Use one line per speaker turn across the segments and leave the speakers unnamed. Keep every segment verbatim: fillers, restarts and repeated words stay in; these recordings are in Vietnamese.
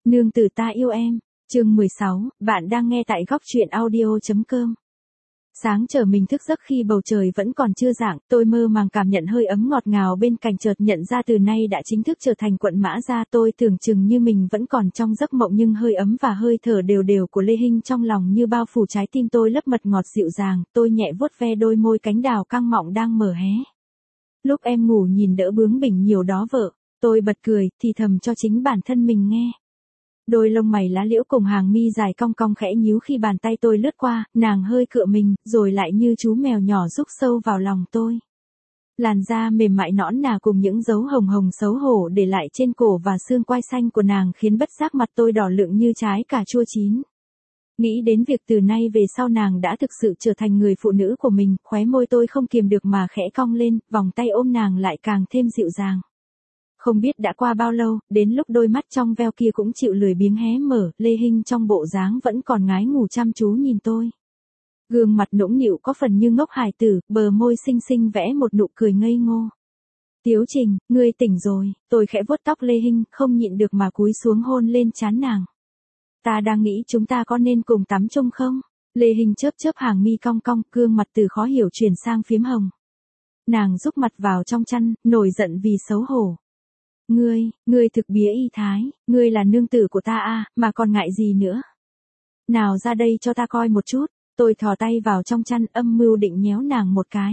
Nương tử ta yêu em, chương mười sáu, bạn đang nghe tại góc truyện audio chấm com. Sáng chờ mình thức giấc khi bầu trời vẫn còn chưa rạng, tôi mơ màng cảm nhận hơi ấm ngọt ngào bên cạnh, chợt nhận ra từ nay đã chính thức trở thành quận Mã Gia. Tôi tưởng chừng như mình vẫn còn trong giấc mộng, nhưng hơi ấm và hơi thở đều đều của Lê Hinh trong lòng như bao phủ trái tim tôi, lớp mật ngọt dịu dàng. Tôi nhẹ vuốt ve đôi môi cánh đào căng mọng đang mở hé. Lúc em ngủ nhìn đỡ bướng bỉnh nhiều đó vợ. Tôi bật cười, thì thầm cho chính bản thân mình nghe. Đôi lông mày lá liễu cùng hàng mi dài cong cong khẽ nhíu khi bàn tay tôi lướt qua, nàng hơi cựa mình, rồi lại như chú mèo nhỏ rúc sâu vào lòng tôi. Làn da mềm mại nõn nà cùng những dấu hồng hồng xấu hổ để lại trên cổ và xương quai xanh của nàng khiến bất giác mặt tôi đỏ lựng như trái cà chua chín. Nghĩ đến việc từ nay về sau nàng đã thực sự trở thành người phụ nữ của mình, khóe môi tôi không kiềm được mà khẽ cong lên, vòng tay ôm nàng lại càng thêm dịu dàng. Không biết đã qua bao lâu, đến lúc đôi mắt trong veo kia cũng chịu lười biếng hé mở, Lê Hinh trong bộ dáng vẫn còn ngái ngủ chăm chú nhìn tôi. Gương mặt nũng nịu có phần như ngốc hài tử, bờ môi xinh xinh vẽ một nụ cười ngây ngô. Tiếu Trình, ngươi tỉnh rồi, tôi khẽ vuốt tóc Lê Hinh, không nhịn được mà cúi xuống hôn lên trán nàng. Ta đang nghĩ chúng ta có nên cùng tắm chung không? Lê Hinh chớp chớp hàng mi cong cong, gương mặt từ khó hiểu chuyển sang phím hồng. Nàng rúc mặt vào trong chăn, nổi giận vì xấu hổ. Ngươi, ngươi thực bía y thái, ngươi là nương tử của ta à, mà còn ngại gì nữa. Nào ra đây cho ta coi một chút, tôi thò tay vào trong chăn âm mưu định nhéo nàng một cái.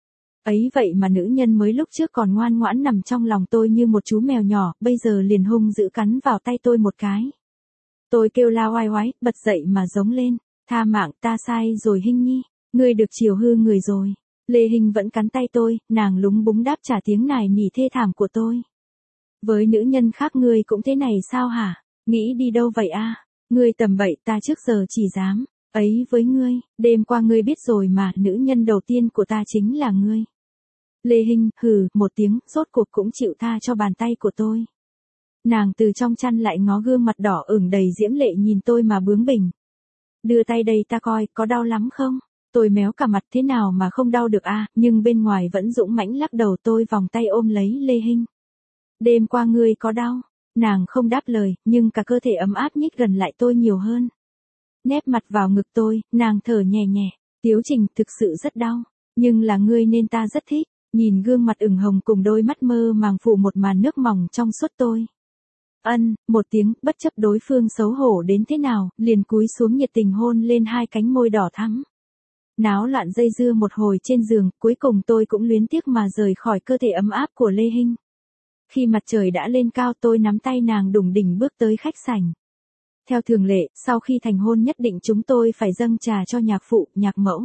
Ấy vậy mà nữ nhân mới lúc trước còn ngoan ngoãn nằm trong lòng tôi như một chú mèo nhỏ, bây giờ liền hung dữ cắn vào tay tôi một cái. Tôi kêu la oai oái, bật dậy mà giống lên, tha mạng, ta sai rồi Hinh nhi, ngươi được chiều hư người rồi. Lê Hinh vẫn cắn tay tôi, nàng lúng búng đáp trả tiếng nài nỉ thê thảm của tôi. Với nữ nhân khác ngươi cũng thế này sao hả? Nghĩ đi đâu vậy a? À? Ngươi tầm bậy, ta trước giờ chỉ dám. Ấy với ngươi, đêm qua ngươi biết rồi mà, nữ nhân đầu tiên của ta chính là ngươi. Lê Hinh, hừ, một tiếng, rốt cuộc cũng chịu tha cho bàn tay của tôi. Nàng từ trong chăn lại ngó gương mặt đỏ ửng đầy diễm lệ nhìn tôi mà bướng bỉnh. Đưa tay đây ta coi, có đau lắm không? Tôi méo cả mặt, thế nào mà không đau được a? À? Nhưng bên ngoài vẫn dũng mãnh lắc đầu. Tôi vòng tay ôm lấy Lê Hinh. Đêm qua ngươi có đau? Nàng không đáp lời, nhưng cả cơ thể ấm áp nhích gần lại tôi nhiều hơn. Nép mặt vào ngực tôi, nàng thở nhẹ nhẹ. Tiếu Trình, thực sự rất đau, nhưng là ngươi nên ta rất thích. Nhìn gương mặt ửng hồng cùng đôi mắt mơ màng phủ một màn nước mỏng trong suốt tôi. Ân, một tiếng, bất chấp đối phương xấu hổ đến thế nào, liền cúi xuống nhiệt tình hôn lên hai cánh môi đỏ thắm. Náo loạn dây dưa một hồi trên giường, cuối cùng tôi cũng luyến tiếc mà rời khỏi cơ thể ấm áp của Lê Hinh. Khi mặt trời đã lên cao tôi nắm tay nàng đủng đỉnh bước tới khách sảnh. Theo thường lệ, sau khi thành hôn nhất định chúng tôi phải dâng trà cho nhạc phụ, nhạc mẫu.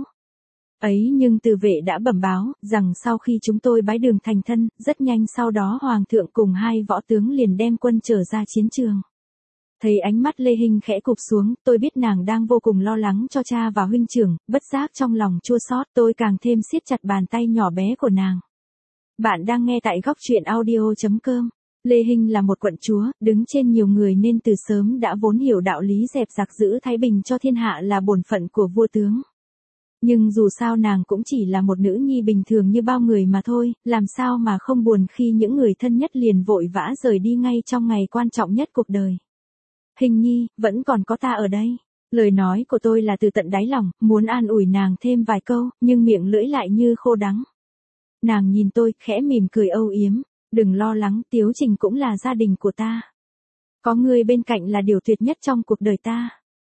Ấy nhưng từ vệ đã bẩm báo, rằng sau khi chúng tôi bái đường thành thân, rất nhanh sau đó hoàng thượng cùng hai võ tướng liền đem quân trở ra chiến trường. Thấy ánh mắt Lê Hinh khẽ cụp xuống, tôi biết nàng đang vô cùng lo lắng cho cha và huynh trưởng, bất giác trong lòng chua xót, tôi càng thêm siết chặt bàn tay nhỏ bé của nàng. Bạn đang nghe tại góc truyện audio chấm com. Lê Hinh là một quận chúa, đứng trên nhiều người nên từ sớm đã vốn hiểu đạo lý dẹp giặc giữ thái bình cho thiên hạ là bổn phận của vua tướng. Nhưng dù sao nàng cũng chỉ là một nữ nhi bình thường như bao người mà thôi, làm sao mà không buồn khi những người thân nhất liền vội vã rời đi ngay trong ngày quan trọng nhất cuộc đời. Hình nhi, vẫn còn có ta ở đây. Lời nói của tôi là từ tận đáy lòng, muốn an ủi nàng thêm vài câu, nhưng miệng lưỡi lại như khô đắng. Nàng nhìn tôi, khẽ mỉm cười âu yếm, đừng lo lắng, Tiếu Trình cũng là gia đình của ta. Có ngươi bên cạnh là điều tuyệt nhất trong cuộc đời ta.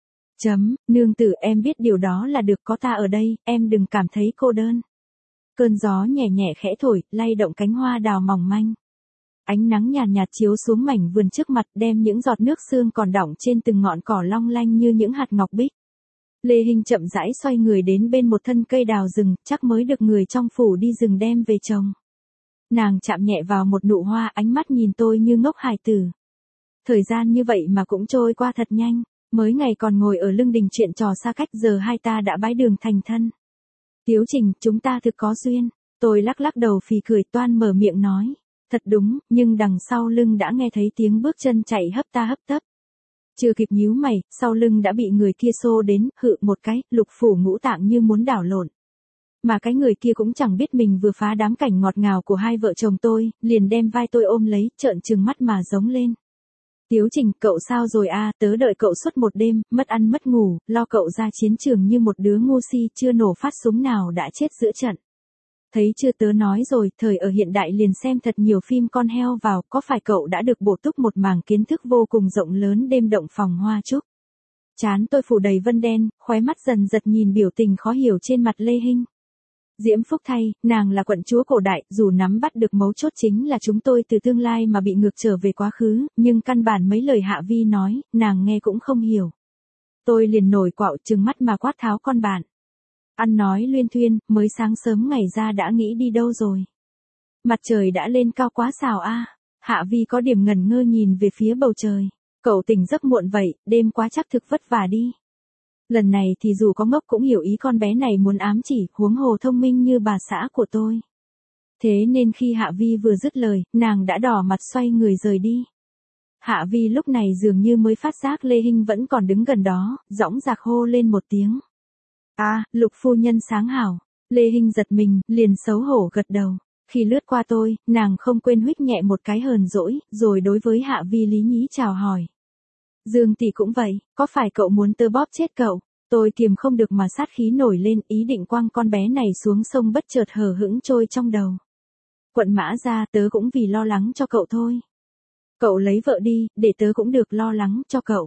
Chấm, nương tử em biết điều đó là được, có ta ở đây, em đừng cảm thấy cô đơn. Cơn gió nhẹ nhẹ khẽ thổi, lay động cánh hoa đào mỏng manh. Ánh nắng nhàn nhạt, nhạt chiếu xuống mảnh vườn trước mặt, đem những giọt nước sương còn đọng trên từng ngọn cỏ long lanh như những hạt ngọc bích. Lê Hinh chậm rãi xoay người đến bên một thân cây đào rừng, chắc mới được người trong phủ đi rừng đem về trồng. Nàng chạm nhẹ vào một nụ hoa, ánh mắt nhìn tôi như ngốc hài tử. Thời gian như vậy mà cũng trôi qua thật nhanh, mới ngày còn ngồi ở lưng đình chuyện trò xa cách, giờ hai ta đã bái đường thành thân. Tiếu Trình, chúng ta thực có duyên. Tôi lắc lắc đầu phì cười, toan mở miệng nói. Thật đúng, nhưng đằng sau lưng đã nghe thấy tiếng bước chân chạy hấp ta hấp tấp. Chưa kịp nhíu mày, sau lưng đã bị người kia xô đến, hự một cái, lục phủ ngũ tạng như muốn đảo lộn. Mà cái người kia cũng chẳng biết mình vừa phá đám cảnh ngọt ngào của hai vợ chồng tôi, liền đem vai tôi ôm lấy, trợn trừng mắt mà giống lên. Tiếu Trình, cậu sao rồi a? Tớ đợi cậu suốt một đêm, mất ăn mất ngủ, lo cậu ra chiến trường như một đứa ngu si, chưa nổ phát súng nào đã chết giữa trận. Thấy chưa, tớ nói rồi, thời ở hiện đại liền xem thật nhiều phim con heo vào, có phải cậu đã được bổ túc một mảng kiến thức vô cùng rộng lớn đêm động phòng hoa trúc. Trán tôi phủ đầy vân đen, khóe mắt dần giật nhìn biểu tình khó hiểu trên mặt Lê Hinh. Diễm phúc thay, nàng là quận chúa cổ đại, dù nắm bắt được mấu chốt chính là chúng tôi từ tương lai mà bị ngược trở về quá khứ, nhưng căn bản mấy lời Hạ Vi nói, nàng nghe cũng không hiểu. Tôi liền nổi quạo trừng mắt mà quát tháo con bạn. Ăn nói luyên thuyên, mới sáng sớm ngày ra đã nghĩ đi đâu rồi. Mặt trời đã lên cao quá xào a. Hạ Vi có điểm ngẩn ngơ nhìn về phía bầu trời. Cậu tỉnh giấc muộn vậy, đêm quá chắc thực vất vả đi. Lần này thì dù có ngốc cũng hiểu ý con bé này muốn ám chỉ, huống hồ thông minh như bà xã của tôi. Thế nên khi Hạ Vi vừa dứt lời, nàng đã đỏ mặt xoay người rời đi. Hạ Vi lúc này dường như mới phát giác Lê Hinh vẫn còn đứng gần đó, dõng dạc hô lên một tiếng. À, Lục phu nhân sáng hảo. Lê Hinh giật mình, liền xấu hổ gật đầu. Khi lướt qua tôi, nàng không quên huých nhẹ một cái hờn dỗi, rồi đối với Hạ Vi lý nhí chào hỏi. Dương tỷ cũng vậy, có phải cậu muốn tớ bóp chết cậu? Tôi kiềm không được mà sát khí nổi lên, ý định quăng con bé này xuống sông bất chợt hờ hững trôi trong đầu. Quận Mã ra, tớ cũng vì lo lắng cho cậu thôi. Cậu lấy vợ đi, để tớ cũng được lo lắng cho cậu.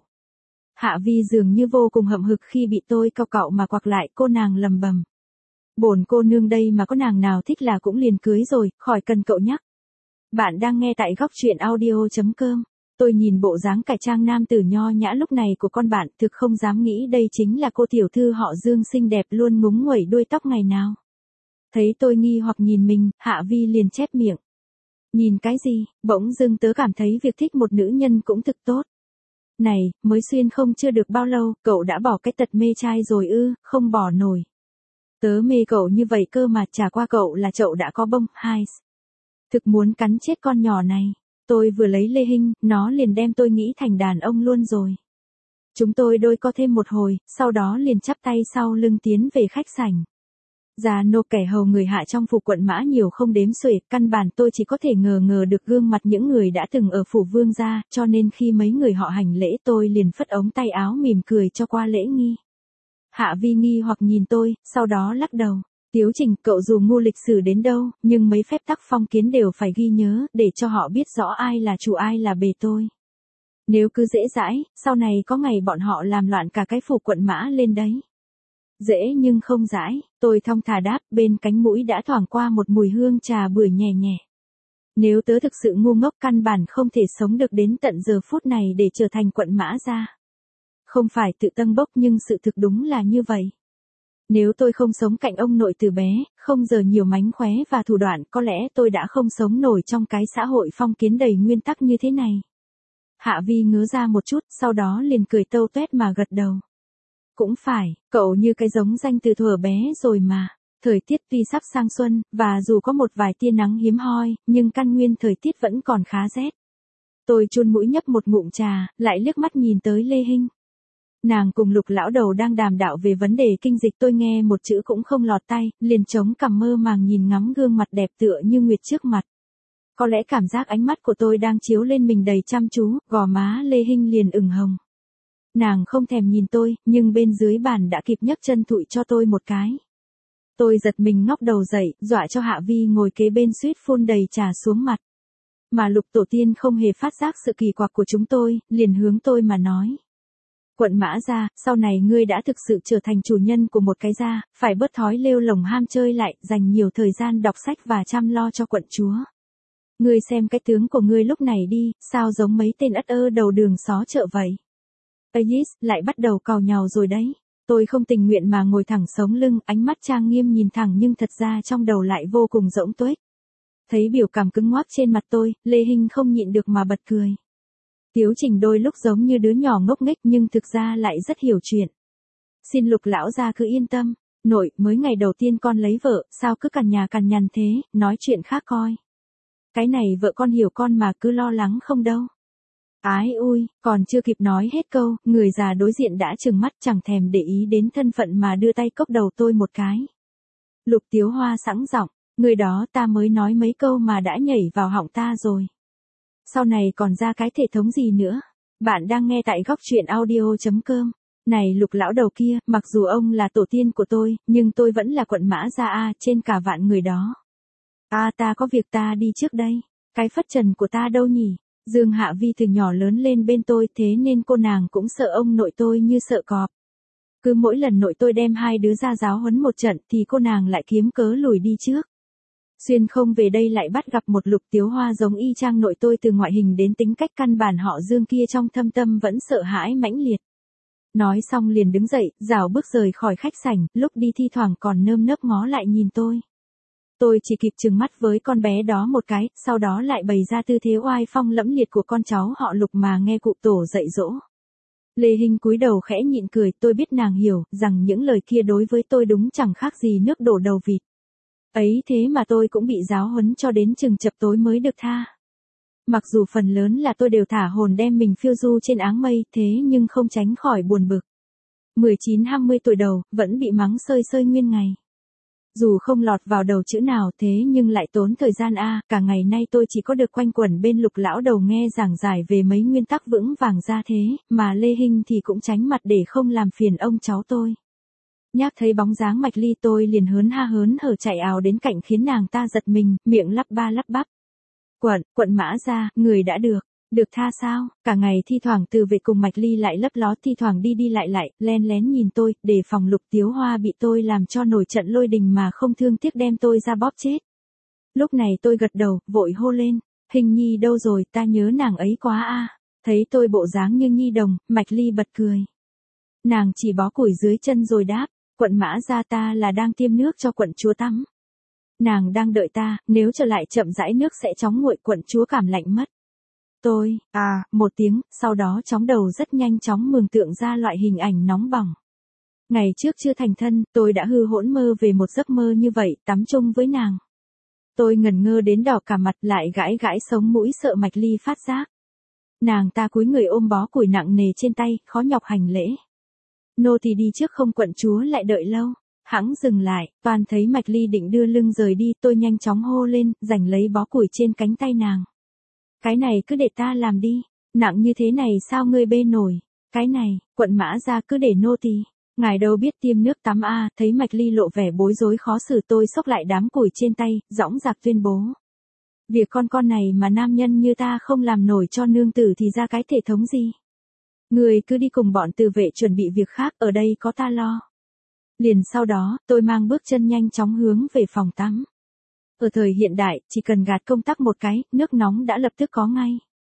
Hạ Vi dường như vô cùng hậm hực khi bị tôi cau cậu mà quặc lại, cô nàng lầm bầm. Bổn cô nương đây mà có nàng nào thích là cũng liền cưới rồi, khỏi cần cậu nhắc. Bạn đang nghe tại góc truyện audio chấm com. Tôi nhìn bộ dáng cải trang nam tử nho nhã lúc này của con bạn, thực không dám nghĩ đây chính là cô tiểu thư họ Dương xinh đẹp luôn ngúng nguẩy đuôi tóc ngày nào. Thấy tôi nghi hoặc nhìn mình, Hạ Vi liền chép miệng. Nhìn cái gì, bỗng dưng tớ cảm thấy việc thích một nữ nhân cũng thực tốt. Này, mới xuyên không chưa được bao lâu, cậu đã bỏ cái tật mê trai rồi ư, không bỏ nổi. Tớ mê cậu như vậy cơ mà, chả qua cậu là chậu đã có bông, hai. Thực muốn cắn chết con nhỏ này. Tôi vừa lấy Lê Hinh, nó liền đem tôi nghĩ thành đàn ông luôn rồi. Chúng tôi đôi co thêm một hồi, sau đó liền chắp tay sau lưng tiến về khách sảnh. Già nô kẻ hầu người hạ trong phủ quận Mã nhiều không đếm xuể, căn bản tôi chỉ có thể ngờ ngờ được gương mặt những người đã từng ở phủ vương gia, cho nên khi mấy người họ hành lễ tôi liền phất ống tay áo mỉm cười cho qua lễ nghi. Hạ Vi nghi hoặc nhìn tôi, sau đó lắc đầu. Tiếu Trình, cậu dù ngu lịch sử đến đâu, nhưng mấy phép tắc phong kiến đều phải ghi nhớ, để cho họ biết rõ ai là chủ ai là bề tôi. Nếu cứ dễ dãi, sau này có ngày bọn họ làm loạn cả cái phủ quận Mã lên đấy. Dễ nhưng không dãi, tôi thong thả đáp, bên cánh mũi đã thoảng qua một mùi hương trà bưởi nhẹ nhẹ. Nếu tớ thực sự ngu ngốc căn bản không thể sống được đến tận giờ phút này để trở thành quận Mã ra. Không phải tự tâng bốc nhưng sự thực đúng là như vậy. Nếu tôi không sống cạnh ông nội từ bé, không giờ nhiều mánh khóe và thủ đoạn, có lẽ tôi đã không sống nổi trong cái xã hội phong kiến đầy nguyên tắc như thế này. Hạ Vi ngớ ra một chút, sau đó liền cười tâu tuét mà gật đầu. Cũng phải, cậu như cái giống danh từ thuở bé rồi mà. Thời tiết tuy sắp sang xuân, và dù có một vài tia nắng hiếm hoi, nhưng căn nguyên thời tiết vẫn còn khá rét. Tôi chun mũi nhấp một ngụm trà, lại liếc mắt nhìn tới Lê Hinh. Nàng cùng Lục lão đầu đang đàm đạo về vấn đề kinh dịch, tôi nghe một chữ cũng không lọt tai, liền chống cằm mơ màng nhìn ngắm gương mặt đẹp tựa như nguyệt trước mặt. Có lẽ cảm giác ánh mắt của tôi đang chiếu lên mình đầy chăm chú, gò má Lê Hinh liền ửng hồng. Nàng không thèm nhìn tôi, nhưng bên dưới bàn đã kịp nhấc chân thụi cho tôi một cái. Tôi giật mình ngóc đầu dậy, dọa cho Hạ Vi ngồi kế bên suýt phun đầy trà xuống mặt. Mà Lục tổ tiên không hề phát giác sự kỳ quặc của chúng tôi, liền hướng tôi mà nói. Quận Mã gia, sau này ngươi đã thực sự trở thành chủ nhân của một cái gia, phải bớt thói lêu lồng ham chơi lại, dành nhiều thời gian đọc sách và chăm lo cho quận chúa. Ngươi xem cái tướng của ngươi lúc này đi, sao giống mấy tên ất ơ đầu đường xó chợ vậy? Ayis, lại bắt đầu càu nhàu rồi đấy. Tôi không tình nguyện mà ngồi thẳng sống lưng, ánh mắt trang nghiêm nhìn thẳng nhưng thật ra trong đầu lại vô cùng rỗng tuếch. Thấy biểu cảm cứng ngoắc trên mặt tôi, Lê Hinh không nhịn được mà bật cười. Tiếu Trình đôi lúc giống như đứa nhỏ ngốc nghếch nhưng thực ra lại rất hiểu chuyện. Xin Lục lão gia cứ yên tâm, nội, mới ngày đầu tiên con lấy vợ, sao cứ cằn nhà cằn nhằn thế, nói chuyện khác coi. Cái này vợ con hiểu con mà cứ lo lắng không đâu. Ái ui, còn chưa kịp nói hết câu, người già đối diện đã trừng mắt chẳng thèm để ý đến thân phận mà đưa tay cốc đầu tôi một cái. Lục Tiếu Hoa sẵn giọng, người đó ta mới nói mấy câu mà đã nhảy vào họng ta rồi. Sau này còn ra cái thể thống gì nữa, Bạn đang nghe tại góc truyện audio.com. Này Lục lão đầu kia, mặc dù ông là tổ tiên của tôi, nhưng tôi vẫn là quận Mã Gia A trên cả vạn người đó. A ta có việc ta đi trước đây. Cái phất trần của ta đâu nhỉ? Dương Hạ Vi từ nhỏ lớn lên bên tôi, thế nên cô nàng cũng sợ ông nội tôi như sợ cọp. Cứ mỗi lần nội tôi đem hai đứa ra giáo huấn một trận thì cô nàng lại kiếm cớ lùi đi trước. Xuyên không về đây lại bắt gặp một Lục Tiếu Hoa giống y chang nội tôi, từ ngoại hình đến tính cách căn bản họ Dương kia trong thâm tâm vẫn sợ hãi mãnh liệt. Nói xong liền đứng dậy, rảo bước rời khỏi khách sảnh, lúc đi thi thoảng còn nơm nớp ngó lại nhìn tôi. Tôi chỉ kịp trừng mắt với con bé đó một cái, sau đó lại bày ra tư thế oai phong lẫm liệt của con cháu họ Lục mà nghe cụ tổ dạy dỗ. Lê Hinh cúi đầu khẽ nhịn cười, tôi biết nàng hiểu rằng những lời kia đối với tôi đúng chẳng khác gì nước đổ đầu vịt. Ấy thế mà tôi cũng bị giáo huấn cho đến chừng chập tối mới được tha. Mặc dù phần lớn là tôi đều thả hồn đem mình phiêu du trên áng mây, thế nhưng không tránh khỏi buồn bực. mười chín hai mươi tuổi đầu, vẫn bị mắng sơi sơi nguyên ngày. Dù không lọt vào đầu chữ nào thế nhưng lại tốn thời gian a, cả ngày nay tôi chỉ có được quanh quẩn bên Lục lão đầu nghe giảng giải về mấy nguyên tắc vững vàng ra thế, mà Lê Hinh thì cũng tránh mặt để không làm phiền ông cháu tôi. Nhắc thấy bóng dáng Mạch Ly tôi liền hớn ha hớn hở chạy ào đến cạnh khiến nàng ta giật mình, miệng lắp ba lắp bắp. Quận, quận Mã Gia, người đã được, được tha sao? Cả ngày thi thoảng từ về cùng Mạch Ly lại lấp ló, thi thoảng đi đi lại lại, len lén nhìn tôi, để phòng Lục Tiếu Hoa bị tôi làm cho nổi trận lôi đình mà không thương tiếc đem tôi ra bóp chết. Lúc này tôi gật đầu, vội hô lên, Hình Nhi đâu rồi, ta nhớ nàng ấy quá a. Thấy tôi bộ dáng như nhi đồng, Mạch Ly bật cười. Nàng chỉ bó củi dưới chân rồi đáp, quận Mã Gia ta là đang tiêm nước cho quận chúa tắm. Nàng đang đợi ta, nếu trở lại chậm rãi nước sẽ chóng nguội, quận chúa cảm lạnh mất. Tôi, à, một tiếng, sau đó chóng đầu rất nhanh chóng mường tượng ra loại hình ảnh nóng bỏng. Ngày trước chưa thành thân, tôi đã hư hỗn mơ về một giấc mơ như vậy, tắm chung với nàng. Tôi ngẩn ngơ đến đỏ cả mặt, lại gãi gãi sống mũi sợ Mạch Ly phát giác. Nàng ta cúi người ôm bó củi nặng nề trên tay, khó nhọc hành lễ. Nô thì đi trước không quận chúa lại đợi lâu. Hẵng dừng lại, toàn thấy Mạch Ly định đưa lưng rời đi, tôi nhanh chóng hô lên, giành lấy bó củi trên cánh tay nàng. Cái này cứ để ta làm đi, nặng như thế này sao ngươi bê nổi, cái này, quận Mã Gia cứ để nô tỳ. Ngài đâu biết tiêm nước tắm a, à, thấy Mạch Ly lộ vẻ bối rối khó xử, tôi xốc lại đám củi trên tay, dõng dạc tuyên bố. Việc con con này mà nam nhân như ta không làm nổi cho nương tử thì ra cái thể thống gì. Người cứ đi cùng bọn từ vệ chuẩn bị việc khác, ở đây có ta lo. Liền sau đó, tôi mang bước chân nhanh chóng hướng về phòng tắm. Ở thời hiện đại, chỉ cần gạt công tắc một cái, nước nóng đã lập tức có ngay.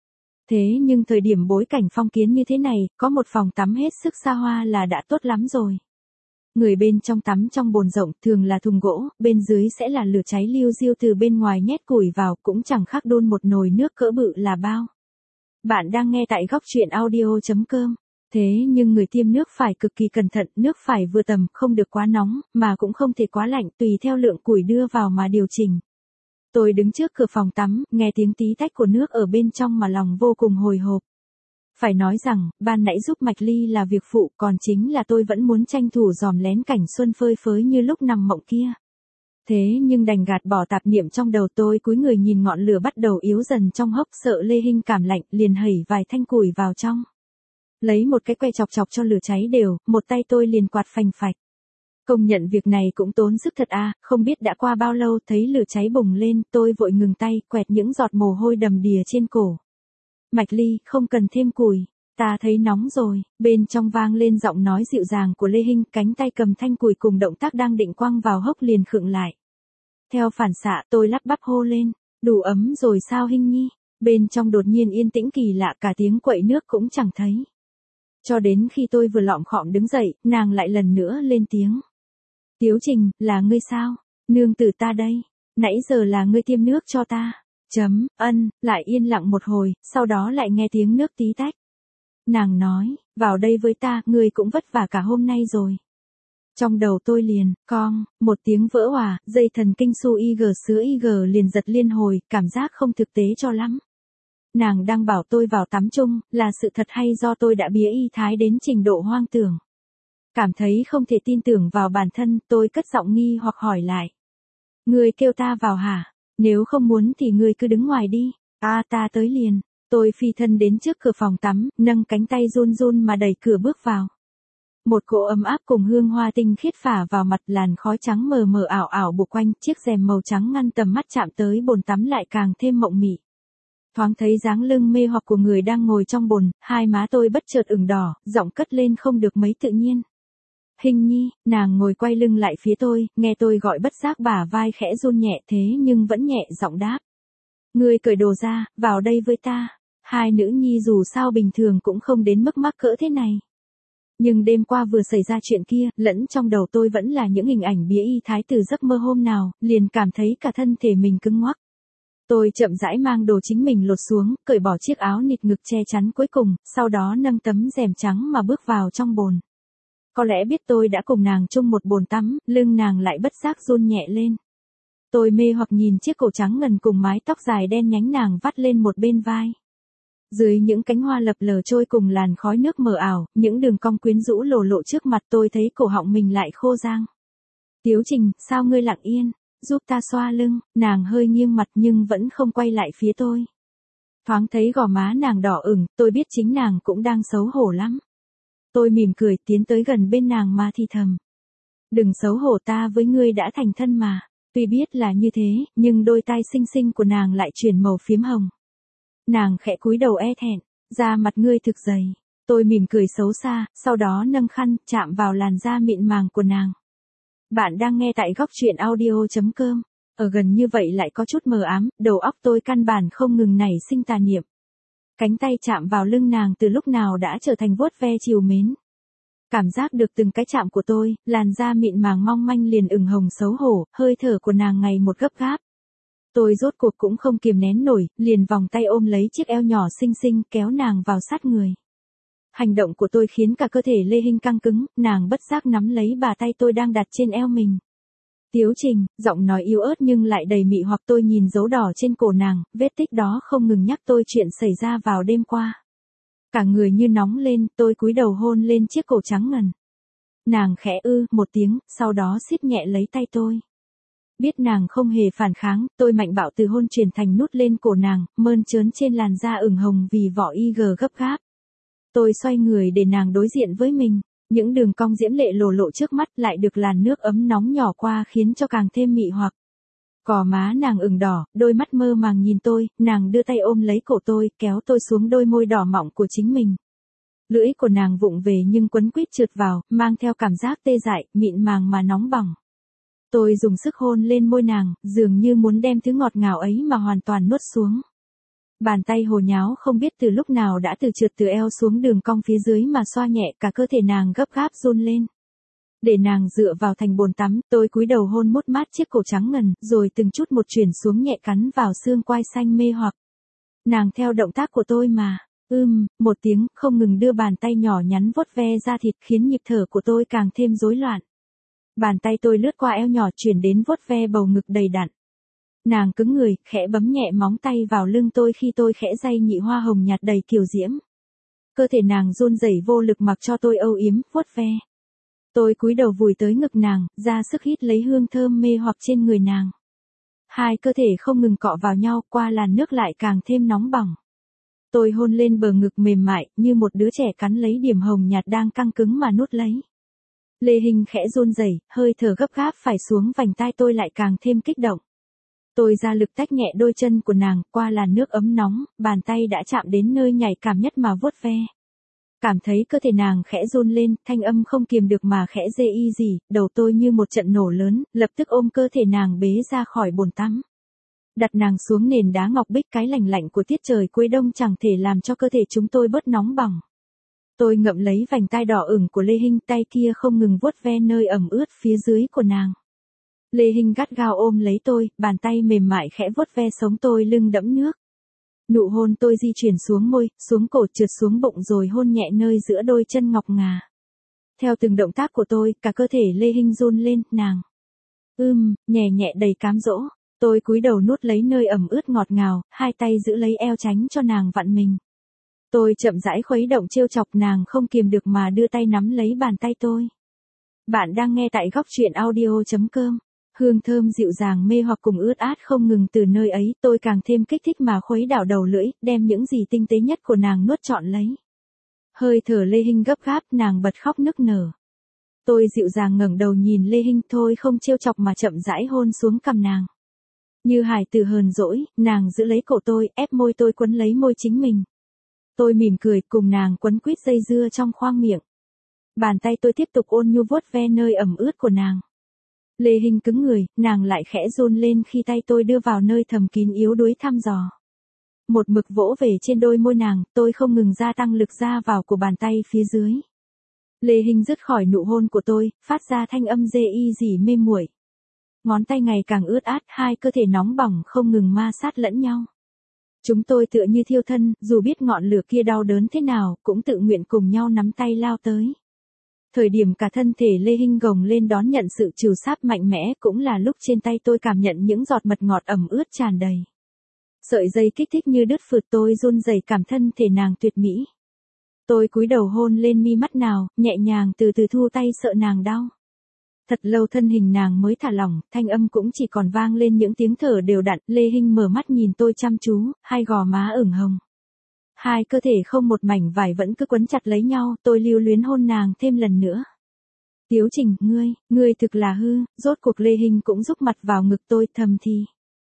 Thế nhưng thời điểm bối cảnh phong kiến như thế này, có một phòng tắm hết sức xa hoa là đã tốt lắm rồi. Người bên trong tắm trong bồn rộng thường là thùng gỗ, bên dưới sẽ là lửa cháy liu riu, từ bên ngoài nhét củi vào cũng chẳng khác đun một nồi nước cỡ bự là bao. Bạn đang nghe tại góc truyện audio.com. Thế nhưng người tiêm nước phải cực kỳ cẩn thận, nước phải vừa tầm, không được quá nóng, mà cũng không thể quá lạnh, tùy theo lượng củi đưa vào mà điều chỉnh. Tôi đứng trước cửa phòng tắm, nghe tiếng tí tách của nước ở bên trong mà lòng vô cùng hồi hộp. Phải nói rằng, ban nãy giúp Mạch Ly là việc phụ, còn chính là tôi vẫn muốn tranh thủ dòm lén cảnh xuân phơi phới như lúc nằm mộng kia. Thế nhưng đành gạt bỏ tạp niệm trong đầu, tôi cúi người nhìn ngọn lửa bắt đầu yếu dần trong hốc, sợ Lê Hinh cảm lạnh, liền hẩy vài thanh củi vào trong. Lấy một cái que chọc chọc cho lửa cháy đều, một tay tôi liền quạt phành phạch. Công nhận việc này cũng tốn sức thật à, không biết đã qua bao lâu thấy lửa cháy bùng lên, tôi vội ngừng tay, quẹt những giọt mồ hôi đầm đìa trên cổ. Mạch Ly, không cần thêm củi, ta thấy nóng rồi, bên trong vang lên giọng nói dịu dàng của Lê Hinh, cánh tay cầm thanh củi cùng động tác đang định quăng vào hốc liền khựng lại. Theo phản xạ tôi lắp bắp hô lên, đủ ấm rồi sao Hinh Nhi, bên trong đột nhiên yên tĩnh kỳ lạ, cả tiếng quậy nước cũng chẳng thấy. Cho đến khi tôi vừa lọm khọm đứng dậy, nàng lại lần nữa lên tiếng. Tiếu Trình, là ngươi sao? Nương tử ta đây. Nãy giờ là ngươi tiêm nước cho ta. Chấm, ân, lại yên lặng một hồi, sau đó lại nghe tiếng nước tí tách. Nàng nói, vào đây với ta, ngươi cũng vất vả cả hôm nay rồi. Trong đầu tôi liền, con, một tiếng vỡ òa, dây thần kinh su ig sứa ig liền giật liên hồi, cảm giác không thực tế cho lắm. Nàng đang bảo tôi vào tắm chung, là sự thật hay do tôi đã bía y thái đến trình độ hoang tưởng. Cảm thấy không thể tin tưởng vào bản thân, tôi cất giọng nghi hoặc hỏi lại. Ngươi kêu ta vào hả? Nếu không muốn thì ngươi cứ đứng ngoài đi. À ta tới liền. Tôi phi thân đến trước cửa phòng tắm, nâng cánh tay run run mà đẩy cửa bước vào. Một cỗ ấm áp cùng hương hoa tinh khiết phả vào mặt, làn khói trắng mờ mờ ảo ảo bủa quanh, chiếc rèm màu trắng ngăn tầm mắt chạm tới bồn tắm lại càng thêm mộng mị. Thoáng thấy dáng lưng mê hoặc của người đang ngồi trong bồn, hai má tôi bất chợt ửng đỏ, giọng cất lên không được mấy tự nhiên. Hình nhi, nàng ngồi quay lưng lại phía tôi, nghe tôi gọi bất giác bả vai khẽ run nhẹ thế nhưng vẫn nhẹ giọng đáp. Ngươi cởi đồ ra, vào đây với ta. Hai nữ nhi dù sao bình thường cũng không đến mức mắc cỡ thế này. Nhưng đêm qua vừa xảy ra chuyện kia, lẫn trong đầu tôi vẫn là những hình ảnh bía y thái từ giấc mơ hôm nào, liền cảm thấy cả thân thể mình cứng ngoắc. Tôi chậm rãi mang đồ chính mình lột xuống, cởi bỏ chiếc áo nịt ngực che chắn cuối cùng, sau đó nâng tấm rèm trắng mà bước vào trong bồn. Có lẽ biết tôi đã cùng nàng chung một bồn tắm, lưng nàng lại bất giác run nhẹ lên. Tôi mê hoặc nhìn chiếc cổ trắng ngần cùng mái tóc dài đen nhánh nàng vắt lên một bên vai. Dưới những cánh hoa lập lờ trôi cùng làn khói nước mờ ảo, những đường cong quyến rũ lồ lộ trước mặt, tôi thấy cổ họng mình lại khô rang. Tiếu Trình, sao ngươi lặng yên, giúp ta xoa lưng. Nàng hơi nghiêng mặt nhưng vẫn không quay lại phía tôi. Thoáng thấy gò má nàng đỏ ửng, tôi biết chính nàng cũng đang xấu hổ lắm. Tôi mỉm cười tiến tới gần bên nàng mà thì thầm. Đừng xấu hổ, ta với ngươi đã thành thân mà. Tuy biết là như thế, nhưng đôi tai xinh xinh của nàng lại chuyển màu phiếm hồng. Nàng khẽ cúi đầu e thẹn, da mặt ngươi thực dày. Tôi mỉm cười xấu xa, sau đó nâng khăn, chạm vào làn da mịn màng của nàng. Bạn đang nghe tại góc truyện audio chấm com. Ở gần như vậy lại có chút mờ ám, đầu óc tôi căn bản không ngừng nảy sinh tà niệm. Cánh tay chạm vào lưng nàng từ lúc nào đã trở thành vuốt ve trìu mến. Cảm giác được từng cái chạm của tôi, làn da mịn màng mong manh liền ửng hồng xấu hổ, hơi thở của nàng ngày một gấp gáp. Tôi rốt cuộc cũng không kiềm nén nổi, liền vòng tay ôm lấy chiếc eo nhỏ xinh xinh kéo nàng vào sát người. Hành động của tôi khiến cả cơ thể Lê Hinh căng cứng, nàng bất giác nắm lấy bà tay tôi đang đặt trên eo mình. Tiếu Trình, giọng nói yếu ớt nhưng lại đầy mị hoặc. Tôi nhìn dấu đỏ trên cổ nàng, vết tích đó không ngừng nhắc tôi chuyện xảy ra vào đêm qua. Cả người như nóng lên, tôi cúi đầu hôn lên chiếc cổ trắng ngần. Nàng khẽ ư một tiếng, sau đó siết nhẹ lấy tay tôi. Biết nàng không hề phản kháng, tôi mạnh bạo từ hôn chuyển thành nút lên cổ nàng, mơn trớn trên làn da ửng hồng vì vỏ y gờ gấp gáp. Tôi xoay người để nàng đối diện với mình, những đường cong diễm lệ lồ lộ trước mắt lại được làn nước ấm nóng nhỏ qua khiến cho càng thêm mị hoặc. Cò má nàng ửng đỏ, đôi mắt mơ màng nhìn tôi, nàng đưa tay ôm lấy cổ tôi, kéo tôi xuống đôi môi đỏ mọng của chính mình. Lưỡi của nàng vụng về nhưng quấn quýt trượt vào, mang theo cảm giác tê dại, mịn màng mà nóng bỏng. Tôi dùng sức hôn lên môi nàng, dường như muốn đem thứ ngọt ngào ấy mà hoàn toàn nuốt xuống. Bàn tay hồ nháo không biết từ lúc nào đã từ trượt từ eo xuống đường cong phía dưới mà xoa nhẹ cả cơ thể nàng gấp gáp run lên. Để nàng dựa vào thành bồn tắm, tôi cúi đầu hôn mút mát chiếc cổ trắng ngần, rồi từng chút một chuyển xuống nhẹ cắn vào xương quai xanh mê hoặc. Nàng theo động tác của tôi mà, ưm, một tiếng, không ngừng đưa bàn tay nhỏ nhắn vuốt ve da thịt khiến nhịp thở của tôi càng thêm rối loạn. Bàn tay tôi lướt qua eo nhỏ chuyển đến vuốt ve bầu ngực đầy đặn. Nàng cứng người, khẽ bấm nhẹ móng tay vào lưng tôi khi tôi khẽ day nhị hoa hồng nhạt đầy kiều diễm. Cơ thể nàng run rẩy vô lực mặc cho tôi âu yếm, vuốt ve. Tôi cúi đầu vùi tới ngực nàng, ra sức hít lấy hương thơm mê hoặc trên người nàng. Hai cơ thể không ngừng cọ vào nhau, qua làn nước lại càng thêm nóng bỏng. Tôi hôn lên bờ ngực mềm mại, như một đứa trẻ cắn lấy điểm hồng nhạt đang căng cứng mà nuốt lấy. Lê Hinh khẽ run rẩy, hơi thở gấp gáp phải xuống vành tai tôi lại càng thêm kích động. Tôi ra lực tách nhẹ đôi chân của nàng, qua làn nước ấm nóng, bàn tay đã chạm đến nơi nhạy cảm nhất mà vuốt ve. Cảm thấy cơ thể nàng khẽ run lên, thanh âm không kiềm được mà khẽ rê y gì, đầu tôi như một trận nổ lớn, lập tức ôm cơ thể nàng bế ra khỏi bồn tắm. Đặt nàng xuống nền đá ngọc bích, cái lạnh lạnh của tiết trời cuối đông chẳng thể làm cho cơ thể chúng tôi bớt nóng bỏng. Tôi ngậm lấy vành tai đỏ ửng của Lê Hinh, tay kia không ngừng vuốt ve nơi ẩm ướt phía dưới của nàng. Lê Hinh gắt gao ôm lấy tôi, bàn tay mềm mại khẽ vuốt ve sống tôi lưng đẫm nước. Nụ hôn tôi di chuyển xuống môi, xuống cổ, trượt xuống bụng rồi hôn nhẹ nơi giữa đôi chân ngọc ngà. Theo từng động tác của tôi, cả cơ thể Lê Hinh run lên, nàng. Ưm, nhẹ nhẹ đầy cám dỗ. Tôi cúi đầu nuốt lấy nơi ẩm ướt ngọt ngào, hai tay giữ lấy eo tránh cho nàng vặn mình. Tôi chậm rãi khuấy động trêu chọc, nàng không kiềm được mà đưa tay nắm lấy bàn tay tôi. Bạn đang nghe tại góc truyện audio chấm com. Hương thơm dịu dàng mê hoặc cùng ướt át không ngừng từ nơi ấy, tôi càng thêm kích thích mà khuấy đảo đầu lưỡi, đem những gì tinh tế nhất của nàng nuốt trọn lấy. Hơi thở Lê Hinh gấp gáp, nàng bật khóc nức nở. Tôi dịu dàng ngẩng đầu nhìn Lê Hinh, thôi không trêu chọc mà chậm rãi hôn xuống cằm nàng. Như hài tử hờn dỗi, nàng giữ lấy cổ tôi, ép môi tôi quấn lấy môi chính mình. Tôi mỉm cười, cùng nàng quấn quýt dây dưa trong khoang miệng. Bàn tay tôi tiếp tục ôn nhu vuốt ve nơi ẩm ướt của nàng. Lê Hinh cứng người, nàng lại khẽ run lên khi tay tôi đưa vào nơi thầm kín yếu đuối thăm dò. Một mực vỗ về trên đôi môi nàng, tôi không ngừng gia tăng lực ra vào của bàn tay phía dưới. Lê Hinh dứt khỏi nụ hôn của tôi, phát ra thanh âm dê y dỉ mê muội. Ngón tay ngày càng ướt át, hai cơ thể nóng bỏng không ngừng ma sát lẫn nhau. Chúng tôi tựa như thiêu thân, dù biết ngọn lửa kia đau đớn thế nào, cũng tự nguyện cùng nhau nắm tay lao tới. Thời điểm cả thân thể Lê Hinh gồng lên đón nhận sự trìu sáp mạnh mẽ, cũng là lúc trên tay tôi cảm nhận những giọt mật ngọt ẩm ướt tràn đầy. Sợi dây kích thích như đứt phượt, tôi run rẩy cảm thân thể nàng tuyệt mỹ. Tôi cúi đầu hôn lên mi mắt nào, nhẹ nhàng từ từ thu tay sợ nàng đau. Thật lâu thân hình nàng mới thả lỏng, thanh âm cũng chỉ còn vang lên những tiếng thở đều đặn. Lê Hinh mở mắt nhìn tôi chăm chú, hai gò má ửng hồng. Hai cơ thể không một mảnh vải vẫn cứ quấn chặt lấy nhau, tôi lưu luyến hôn nàng thêm lần nữa. Tiếu Trình, ngươi, ngươi thực là hư, rốt cuộc Lê Hinh cũng rúc mặt vào ngực tôi thầm thì.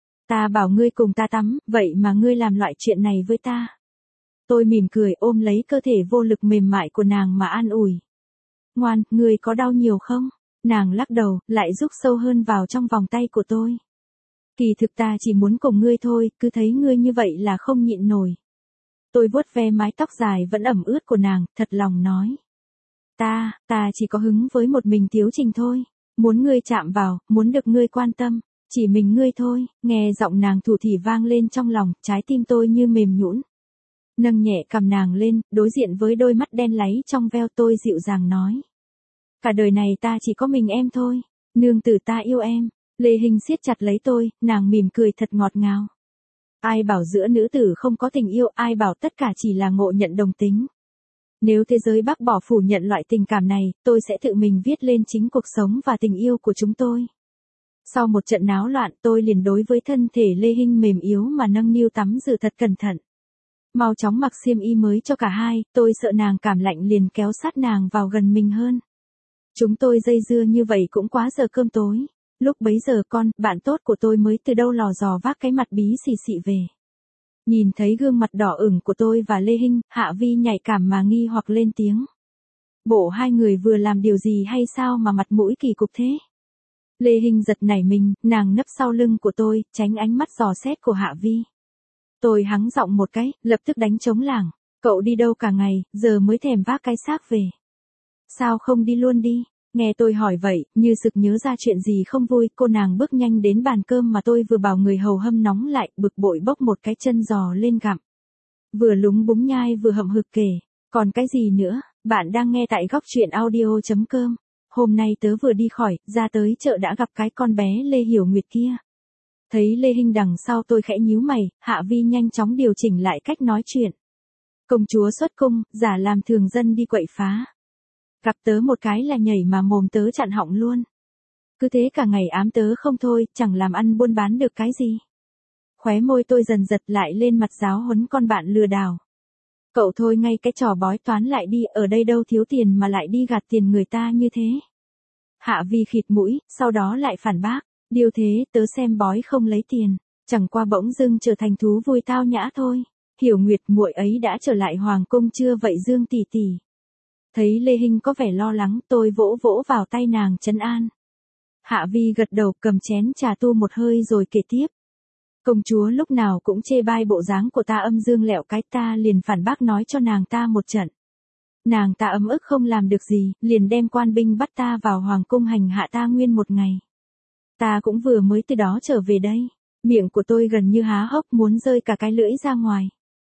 Ta bảo ngươi cùng ta tắm, vậy mà ngươi làm loại chuyện này với ta. Tôi mỉm cười ôm lấy cơ thể vô lực mềm mại của nàng mà an ủi. Ngoan, ngươi có đau nhiều không? Nàng lắc đầu, lại rúc sâu hơn vào trong vòng tay của tôi. Kỳ thực ta chỉ muốn cùng ngươi thôi, cứ thấy ngươi như vậy là không nhịn nổi. Tôi vuốt ve mái tóc dài vẫn ẩm ướt của nàng, thật lòng nói. Ta, ta chỉ có hứng với một mình Tiếu Trình thôi. Muốn ngươi chạm vào, muốn được ngươi quan tâm. Chỉ mình ngươi thôi. Nghe giọng nàng thủ thỉ vang lên trong lòng, trái tim tôi như mềm nhũn. Nâng nhẹ cầm nàng lên, đối diện với đôi mắt đen láy trong veo, tôi dịu dàng nói. Cả đời này ta chỉ có mình em thôi. Nương tử ta yêu em. Lê Hinh siết chặt lấy tôi, nàng mỉm cười thật ngọt ngào. Ai bảo giữa nữ tử không có tình yêu, ai bảo tất cả chỉ là ngộ nhận đồng tính. Nếu thế giới bác bỏ phủ nhận loại tình cảm này, tôi sẽ tự mình viết lên chính cuộc sống và tình yêu của chúng tôi. Sau một trận náo loạn, tôi liền đối với thân thể Lê Hinh mềm yếu mà nâng niu tắm rửa thật cẩn thận. Mau chóng mặc xiêm y mới cho cả hai, tôi sợ nàng cảm lạnh liền kéo sát nàng vào gần mình hơn. Chúng tôi dây dưa như vậy cũng quá giờ cơm tối. Lúc bấy giờ con, bạn tốt của tôi mới từ đâu lò dò vác cái mặt bí xì xị về. Nhìn thấy gương mặt đỏ ửng của tôi và Lê Hinh, Hạ Vi nhạy cảm mà nghi hoặc lên tiếng. Bộ hai người vừa làm điều gì hay sao mà mặt mũi kỳ cục thế? Lê Hinh giật nảy mình, nàng nấp sau lưng của tôi, tránh ánh mắt dò xét của Hạ Vi. Tôi hắng giọng một cái, lập tức đánh trống lảng. Cậu đi đâu cả ngày, giờ mới thèm vác cái xác về. Sao không đi luôn đi? Nghe tôi hỏi vậy, như sực nhớ ra chuyện gì không vui, cô nàng bước nhanh đến bàn cơm mà tôi vừa bảo người hầu hâm nóng lại, bực bội bốc một cái chân giò lên gặm. Vừa lúng búng nhai vừa hậm hực kể, còn cái gì nữa, bạn đang nghe tại góc truyện audio chấm com. Hôm nay tớ vừa đi khỏi, ra tới chợ đã gặp cái con bé Lê Hiểu Nguyệt kia. Thấy Lê Hinh đằng sau tôi khẽ nhíu mày, Hạ Vi nhanh chóng điều chỉnh lại cách nói chuyện. Công chúa xuất cung, giả làm thường dân đi quậy phá. Gặp tớ một cái là nhảy mà mồm tớ chặn họng luôn. Cứ thế cả ngày ám tớ không thôi, chẳng làm ăn buôn bán được cái gì. Khóe môi tôi dần giật lại lên mặt giáo huấn con bạn lừa đảo. Cậu thôi ngay cái trò bói toán lại đi, ở đây đâu thiếu tiền mà lại đi gạt tiền người ta như thế. Hạ Vi khịt mũi, sau đó lại phản bác, điều thế tớ xem bói không lấy tiền, chẳng qua bỗng dưng trở thành thú vui tao nhã thôi. Hiểu Nguyệt muội ấy đã trở lại hoàng cung chưa vậy Dương tỷ tỷ? Thấy Lê Hinh có vẻ lo lắng, tôi vỗ vỗ vào tay nàng trấn an. Hạ Vi gật đầu cầm chén trà tu một hơi rồi kể tiếp. Công chúa lúc nào cũng chê bai bộ dáng của ta âm dương lẹo cái, ta liền phản bác nói cho nàng ta một trận. Nàng ta ấm ức không làm được gì, liền đem quan binh bắt ta vào hoàng cung hành hạ ta nguyên một ngày. Ta cũng vừa mới từ đó trở về đây. Miệng của tôi gần như há hốc muốn rơi cả cái lưỡi ra ngoài.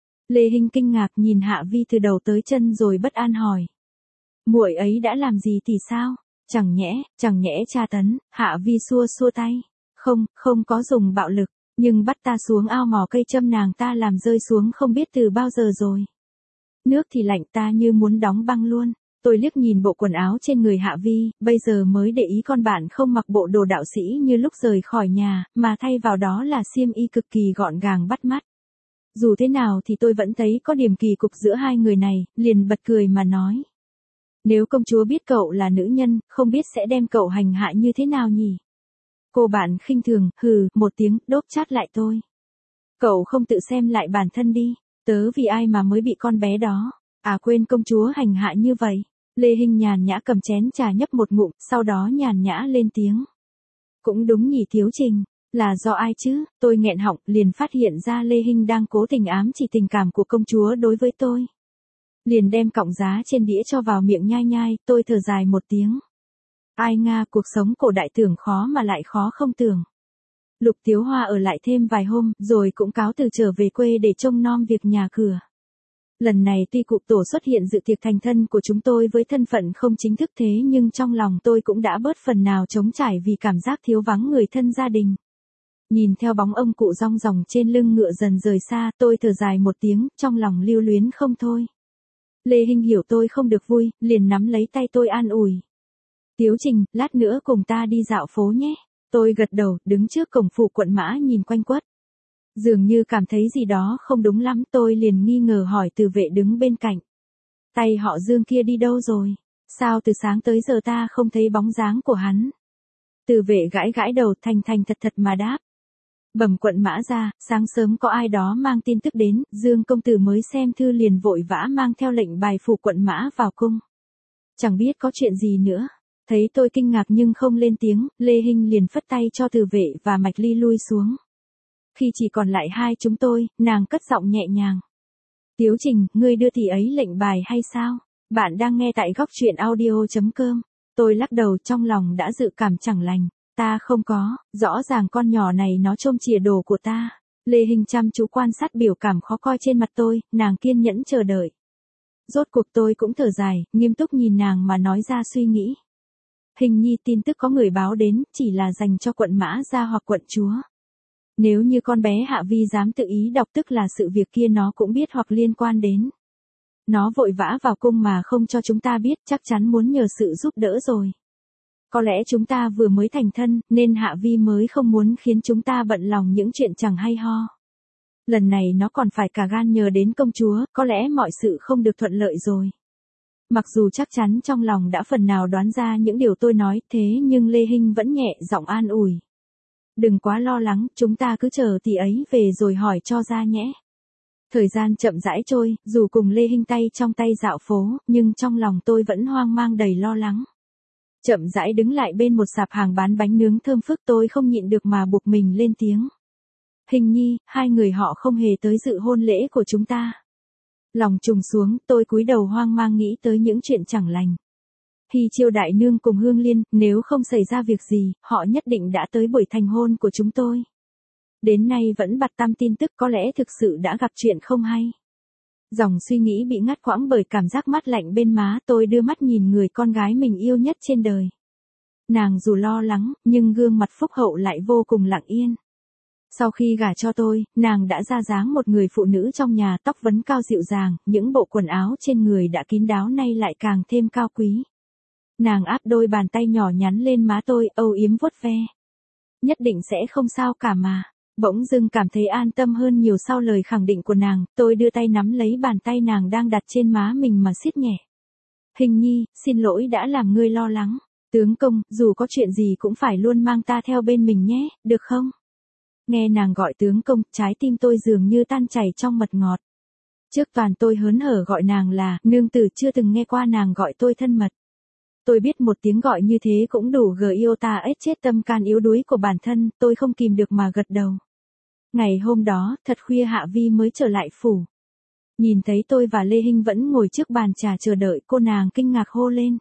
Lê Hinh kinh ngạc nhìn Hạ Vi từ đầu tới chân rồi bất an hỏi. Muội ấy đã làm gì thì sao? Chẳng nhẽ, chẳng nhẽ tra tấn? Hạ Vi xua xua tay. Không, không có dùng bạo lực, nhưng bắt ta xuống ao mò cây châm nàng ta làm rơi xuống không biết từ bao giờ rồi. Nước thì lạnh, ta như muốn đóng băng luôn. Tôi liếc nhìn bộ quần áo trên người Hạ Vi, bây giờ mới để ý con bạn không mặc bộ đồ đạo sĩ như lúc rời khỏi nhà, mà thay vào đó là xiêm y cực kỳ gọn gàng bắt mắt. Dù thế nào thì tôi vẫn thấy có điểm kỳ cục giữa hai người này, liền bật cười mà nói. Nếu công chúa biết cậu là nữ nhân, không biết sẽ đem cậu hành hạ như thế nào nhỉ? Cô bạn khinh thường, hừ, một tiếng, đốp chát lại tôi. Cậu không tự xem lại bản thân đi, tớ vì ai mà mới bị con bé đó, à quên công chúa hành hạ như vậy. Lê Hinh nhàn nhã cầm chén trà nhấp một ngụm, sau đó nhàn nhã lên tiếng. Cũng đúng nhỉ Thiếu Trình, là do ai chứ, tôi nghẹn họng, liền phát hiện ra Lê Hinh đang cố tình ám chỉ tình cảm của công chúa đối với tôi. Liền đem cọng giá trên đĩa cho vào miệng nhai nhai, tôi thở dài một tiếng. Ai nga, cuộc sống cổ đại tưởng khó mà lại khó không tưởng. Lục Tiếu Hoa ở lại thêm vài hôm, rồi cũng cáo từ trở về quê để trông nom việc nhà cửa. Lần này tuy cụ tổ xuất hiện dự tiệc thành thân của chúng tôi với thân phận không chính thức thế nhưng trong lòng tôi cũng đã bớt phần nào trống trải vì cảm giác thiếu vắng người thân gia đình. Nhìn theo bóng ông cụ rong ròng trên lưng ngựa dần rời xa, tôi thở dài một tiếng, trong lòng lưu luyến không thôi. Lê Hinh hiểu tôi không được vui, liền nắm lấy tay tôi an ủi. Tiếu Trình, lát nữa cùng ta đi dạo phố nhé. Tôi gật đầu, đứng trước cổng phủ quận Mã nhìn quanh quất. Dường như cảm thấy gì đó không đúng lắm, tôi liền nghi ngờ hỏi từ vệ đứng bên cạnh. Tay họ Dương kia đi đâu rồi? Sao từ sáng tới giờ ta không thấy bóng dáng của hắn? Từ vệ gãi gãi đầu thành thành thật thật mà đáp. Bẩm quận Mã ra, sáng sớm có ai đó mang tin tức đến, Dương công tử mới xem thư liền vội vã mang theo lệnh bài phủ quận Mã vào cung. Chẳng biết có chuyện gì nữa. Thấy tôi kinh ngạc nhưng không lên tiếng, Lê Hinh liền phất tay cho từ vệ và Mạch Ly lui xuống. Khi chỉ còn lại hai chúng tôi, nàng cất giọng nhẹ nhàng. Tiếu Trình, ngươi đưa tỷ ấy lệnh bài hay sao? Bạn đang nghe tại góc truyện audio chấm com. Tôi lắc đầu trong lòng đã dự cảm chẳng lành. Ta không có, rõ ràng con nhỏ này nó trông chìa đồ của ta. Lê Hinh chăm chú quan sát biểu cảm khó coi trên mặt tôi, nàng kiên nhẫn chờ đợi. Rốt cuộc tôi cũng thở dài, nghiêm túc nhìn nàng mà nói ra suy nghĩ. Hình nhi tin tức có người báo đến, chỉ là dành cho quận Mã Gia hoặc quận Chúa. Nếu như con bé Hạ Vi dám tự ý đọc tức là sự việc kia nó cũng biết hoặc liên quan đến. Nó vội vã vào cung mà không cho chúng ta biết, chắc chắn muốn nhờ sự giúp đỡ rồi. Có lẽ chúng ta vừa mới thành thân, nên Hạ Vi mới không muốn khiến chúng ta bận lòng những chuyện chẳng hay ho. Lần này nó còn phải cả gan nhờ đến công chúa, có lẽ mọi sự không được thuận lợi rồi. Mặc dù chắc chắn trong lòng đã phần nào đoán ra những điều tôi nói, thế nhưng Lê Hinh vẫn nhẹ giọng an ủi. Đừng quá lo lắng, chúng ta cứ chờ tỷ ấy về rồi hỏi cho ra nhé. Thời gian chậm rãi trôi, dù cùng Lê Hinh tay trong tay dạo phố, nhưng trong lòng tôi vẫn hoang mang đầy lo lắng. Chậm rãi đứng lại bên một sạp hàng bán bánh nướng thơm phức, tôi không nhịn được mà buộc mình lên tiếng. Hình nhi, hai người họ không hề tới dự hôn lễ của chúng ta. Lòng trùng xuống, tôi cúi đầu hoang mang nghĩ tới những chuyện chẳng lành. Hy Chiêu đại nương cùng Hương Liên, nếu không xảy ra việc gì, họ nhất định đã tới buổi thành hôn của chúng tôi. Đến nay vẫn bặt tăm tin tức, có lẽ thực sự đã gặp chuyện không hay. Dòng suy nghĩ bị ngắt quãng bởi cảm giác mát lạnh bên má, tôi đưa mắt nhìn người con gái mình yêu nhất trên đời. Nàng dù lo lắng, nhưng gương mặt phúc hậu lại vô cùng lặng yên. Sau khi gả cho tôi, nàng đã ra dáng một người phụ nữ trong nhà, tóc vấn cao dịu dàng, những bộ quần áo trên người đã kín đáo nay lại càng thêm cao quý. Nàng áp đôi bàn tay nhỏ nhắn lên má tôi, âu yếm vuốt ve. Nhất định sẽ không sao cả mà. Bỗng dưng cảm thấy an tâm hơn nhiều sau lời khẳng định của nàng, tôi đưa tay nắm lấy bàn tay nàng đang đặt trên má mình mà siết nhẹ. Hình nhi, xin lỗi đã làm ngươi lo lắng. Tướng công, dù có chuyện gì cũng phải luôn mang ta theo bên mình nhé, được không? Nghe nàng gọi tướng công, trái tim tôi dường như tan chảy trong mật ngọt. Trước toàn tôi hớn hở gọi nàng là nương tử, chưa từng nghe qua nàng gọi tôi thân mật. Tôi biết một tiếng gọi như thế cũng đủ gờ yêu ta ếch chết tâm can yếu đuối của bản thân, tôi không kìm được mà gật đầu. Ngày hôm đó, thật khuya Hạ Vi mới trở lại phủ. Nhìn thấy tôi và Lê Hinh vẫn ngồi trước bàn trà chờ đợi, cô nàng kinh ngạc hô lên.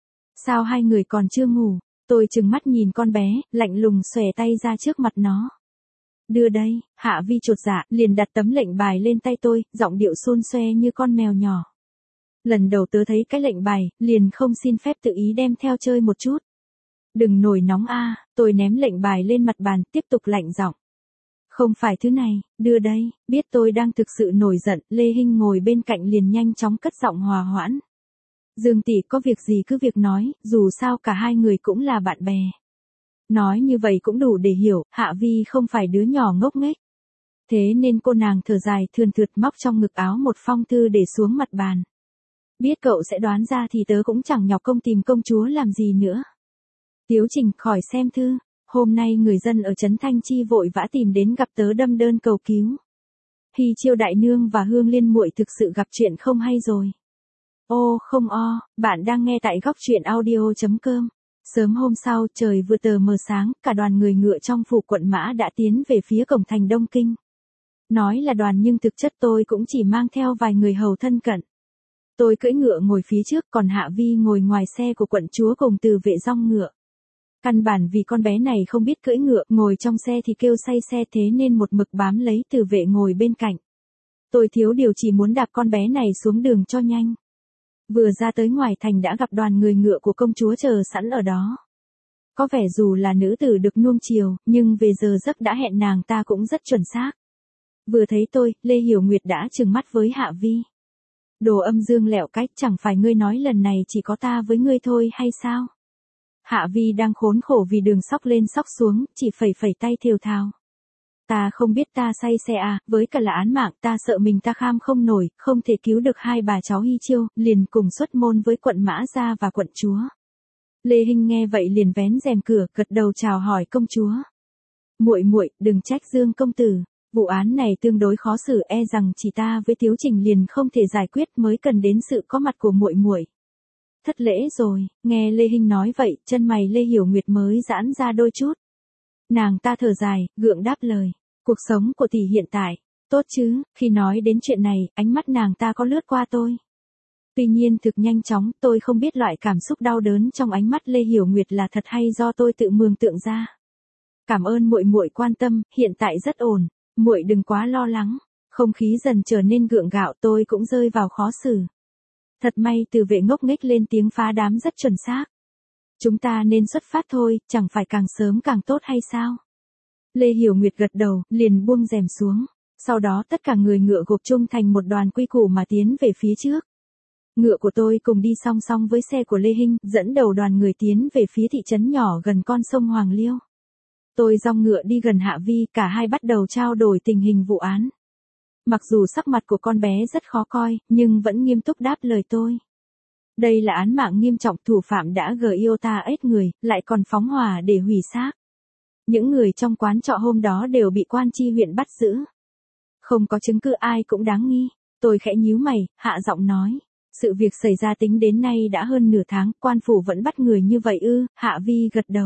Sao hai người còn chưa ngủ? Tôi trừng mắt nhìn con bé, lạnh lùng xòe tay ra trước mặt nó. Đưa đây, Hạ Vi chột dạ, liền đặt tấm lệnh bài lên tay tôi, giọng điệu xôn xoe như con mèo nhỏ. Lần đầu tớ thấy cái lệnh bài, liền không xin phép tự ý đem theo chơi một chút. Đừng nổi nóng a, tôi ném lệnh bài lên mặt bàn, tiếp tục lạnh giọng. Không phải thứ này, đưa đây, biết tôi đang thực sự nổi giận, Lê Hinh ngồi bên cạnh liền nhanh chóng cất giọng hòa hoãn. Dương tỷ có việc gì cứ việc nói, dù sao cả hai người cũng là bạn bè. Nói như vậy cũng đủ để hiểu, Hạ Vi không phải đứa nhỏ ngốc nghếch. Thế nên cô nàng thở dài thườn thượt móc trong ngực áo một phong thư để xuống mặt bàn. Biết cậu sẽ đoán ra thì tớ cũng chẳng nhọc công tìm công chúa làm gì nữa. Tiếu Trình khỏi xem thư, hôm nay người dân ở Trấn Thanh Chi vội vã tìm đến gặp tớ đâm đơn cầu cứu. Hy Chiêu đại nương và Hương Liên muội thực sự gặp chuyện không hay rồi. Ô không o, bạn đang nghe tại góc truyện audio.com. Sớm hôm sau, trời vừa tờ mờ sáng, cả đoàn người ngựa trong phủ quận Mã đã tiến về phía cổng thành Đông Kinh. Nói là đoàn nhưng thực chất tôi cũng chỉ mang theo vài người hầu thân cận. Tôi cưỡi ngựa ngồi phía trước, còn Hạ Vi ngồi ngoài xe của quận chúa cùng từ vệ dong ngựa. Căn bản vì con bé này không biết cưỡi ngựa, ngồi trong xe thì kêu say xe thế nên một mực bám lấy từ vệ ngồi bên cạnh. Tôi thiếu điều chỉ muốn đạp con bé này xuống đường cho nhanh. Vừa ra tới ngoài thành đã gặp đoàn người ngựa của công chúa chờ sẵn ở đó. Có vẻ dù là nữ tử được nuông chiều, nhưng về giờ giấc đã hẹn nàng ta cũng rất chuẩn xác. Vừa thấy tôi, Lê Hiểu Nguyệt đã trừng mắt với Hạ Vi. Đồ âm dương lẹo cách, chẳng phải ngươi nói lần này chỉ có ta với ngươi thôi hay sao? Hạ Vi đang khốn khổ vì đường sóc lên sóc xuống, chỉ phẩy phẩy tay thều thào. Ta không biết ta say xe à, với cả là án mạng, ta sợ mình ta kham không nổi, không thể cứu được hai bà cháu Hy Chiêu, liền cùng xuất môn với quận Mã Gia và quận chúa. Lê Hinh nghe vậy liền vén rèm cửa, gật đầu chào hỏi công chúa. Muội muội, đừng trách Dương công tử, vụ án này tương đối khó xử, e rằng chỉ ta với Tiếu Trình liền không thể giải quyết, mới cần đến sự có mặt của muội muội. Thất lễ rồi, nghe Lê Hinh nói vậy, chân mày Lê Hiểu Nguyệt mới giãn ra đôi chút. Nàng ta thở dài, gượng đáp lời. Cuộc sống của tỷ hiện tại, tốt chứ, khi nói đến chuyện này, ánh mắt nàng ta có lướt qua tôi. Tuy nhiên thực nhanh chóng, tôi không biết loại cảm xúc đau đớn trong ánh mắt Lê Hiểu Nguyệt là thật hay do tôi tự mường tượng ra. Cảm ơn muội muội quan tâm, hiện tại rất ổn, muội đừng quá lo lắng. Không khí dần trở nên gượng gạo, tôi cũng rơi vào khó xử. Thật may từ vệ ngốc nghếch lên tiếng phá đám rất chuẩn xác. Chúng ta nên xuất phát thôi, chẳng phải càng sớm càng tốt hay sao? Lê Hiểu Nguyệt gật đầu, liền buông rèm xuống. Sau đó tất cả người ngựa gộp chung thành một đoàn quy củ mà tiến về phía trước. Ngựa của tôi cùng đi song song với xe của Lê Hinh, dẫn đầu đoàn người tiến về phía thị trấn nhỏ gần con sông Hoàng Liêu. Tôi dong ngựa đi gần Hạ Vi, cả hai bắt đầu trao đổi tình hình vụ án. Mặc dù sắc mặt của con bé rất khó coi, nhưng vẫn nghiêm túc đáp lời tôi. Đây là án mạng nghiêm trọng, thủ phạm đã gờ yêu ta ết người, lại còn phóng hỏa để hủy xác. Những người trong quán trọ hôm đó đều bị quan chi huyện bắt giữ. Không có chứng cứ ai cũng đáng nghi. Tôi khẽ nhíu mày, hạ giọng nói. Sự việc xảy ra tính đến nay đã hơn nửa tháng, quan phủ vẫn bắt người như vậy ư? Hạ Vi gật đầu.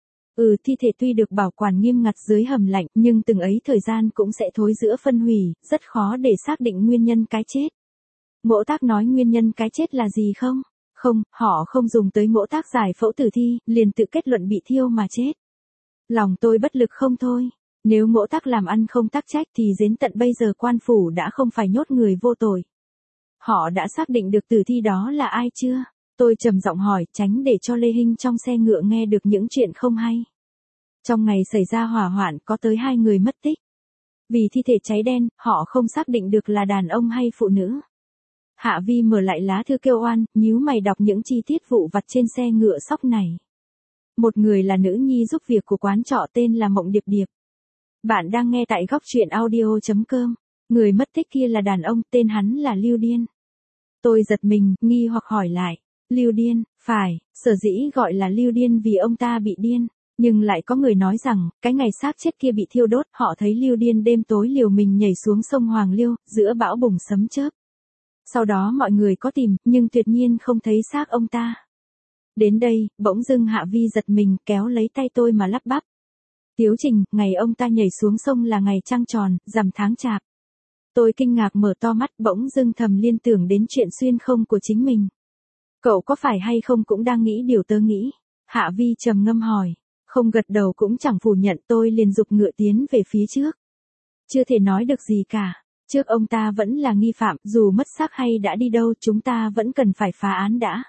Ừ, thi thể tuy được bảo quản nghiêm ngặt dưới hầm lạnh, nhưng từng ấy thời gian cũng sẽ thối rữa phân hủy, rất khó để xác định nguyên nhân cái chết. Mỗ tác nói nguyên nhân cái chết là gì không? Không, họ không dùng tới mỗ tác giải phẫu tử thi, liền tự kết luận bị thiêu mà chết. Lòng tôi bất lực không thôi. Nếu mỗ tác làm ăn không tác trách thì đến tận bây giờ quan phủ đã không phải nhốt người vô tội. Họ đã xác định được tử thi đó là ai chưa? Tôi trầm giọng hỏi, tránh để cho Lê Hinh trong xe ngựa nghe được những chuyện không hay. Trong ngày xảy ra hỏa hoạn có tới hai người mất tích. Vì thi thể cháy đen, họ không xác định được là đàn ông hay phụ nữ. Hạ Vi mở lại lá thư kêu oan, nhíu mày đọc những chi tiết vụ vặt trên xe ngựa sóc này. Một người là nữ nhi giúp việc của quán trọ tên là Mộng Điệp Điệp. Bạn đang nghe tại góc truyện audio.com. Người mất tích kia là đàn ông, tên hắn là Lưu Điên. Tôi giật mình, nghi hoặc hỏi lại. Lưu Điên, phải, sở dĩ gọi là Lưu Điên vì ông ta bị điên. Nhưng lại có người nói rằng, cái ngày xác chết kia bị thiêu đốt, họ thấy Lưu Điên đêm tối liều mình nhảy xuống sông Hoàng Liêu, giữa bão bùng sấm chớp. Sau đó mọi người có tìm, nhưng tuyệt nhiên không thấy xác ông ta. Đến đây, bỗng dưng Hạ Vi giật mình, kéo lấy tay tôi mà lắp bắp. Tiếu Trình, ngày ông ta nhảy xuống sông là ngày trăng tròn, rằm tháng chạp. Tôi kinh ngạc mở to mắt, bỗng dưng thầm liên tưởng đến chuyện xuyên không của chính mình. Cậu có phải hay không cũng đang nghĩ điều tớ nghĩ? Hạ Vi trầm ngâm hỏi. Không gật đầu cũng chẳng phủ nhận, tôi liền giục ngựa tiến về phía trước. Chưa thể nói được gì cả. Trước ông ta vẫn là nghi phạm, dù mất xác hay đã đi đâu, chúng ta vẫn cần phải phá án đã.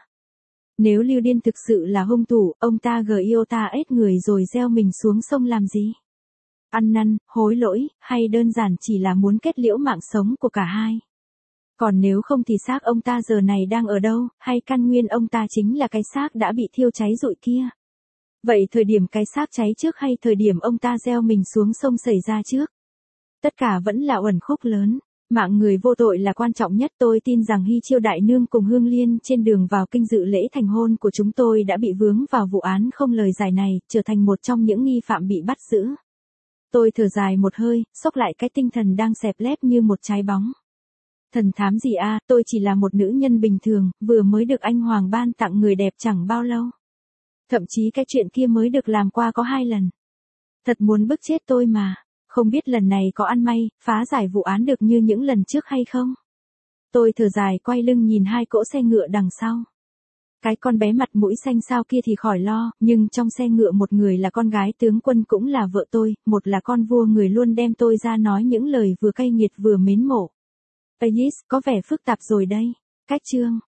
Nếu Lưu Điên thực sự là hung thủ, ông ta gờ yêu ta ết người rồi gieo mình xuống sông làm gì? Ăn năn, hối lỗi, hay đơn giản chỉ là muốn kết liễu mạng sống của cả hai? Còn nếu không thì xác ông ta giờ này đang ở đâu, hay căn nguyên ông ta chính là cái xác đã bị thiêu cháy rụi kia? Vậy thời điểm cái xác cháy trước hay thời điểm ông ta gieo mình xuống sông xảy ra trước? Tất cả vẫn là uẩn khúc lớn. Mạng người vô tội là quan trọng nhất. Tôi tin rằng Hy Chiêu đại nương cùng Hương Liên trên đường vào kinh dự lễ thành hôn của chúng tôi đã bị vướng vào vụ án không lời giải này, trở thành một trong những nghi phạm bị bắt giữ. Tôi thở dài một hơi, xốc lại cái tinh thần đang xẹp lép như một trái bóng. Thần thám gì a, tôi chỉ là một nữ nhân bình thường, vừa mới được anh Hoàng ban tặng người đẹp chẳng bao lâu. Thậm chí cái chuyện kia mới được làm qua có hai lần. Thật muốn bức chết tôi mà. Không biết lần này có ăn may, phá giải vụ án được như những lần trước hay không? Tôi thở dài quay lưng nhìn hai cỗ xe ngựa đằng sau. Cái con bé mặt mũi xanh xao kia thì khỏi lo, nhưng trong xe ngựa một người là con gái tướng quân cũng là vợ tôi, một là con vua người luôn đem tôi ra nói những lời vừa cay nghiệt vừa mến mộ. Ayis, có vẻ phức tạp rồi đây. Cách chương.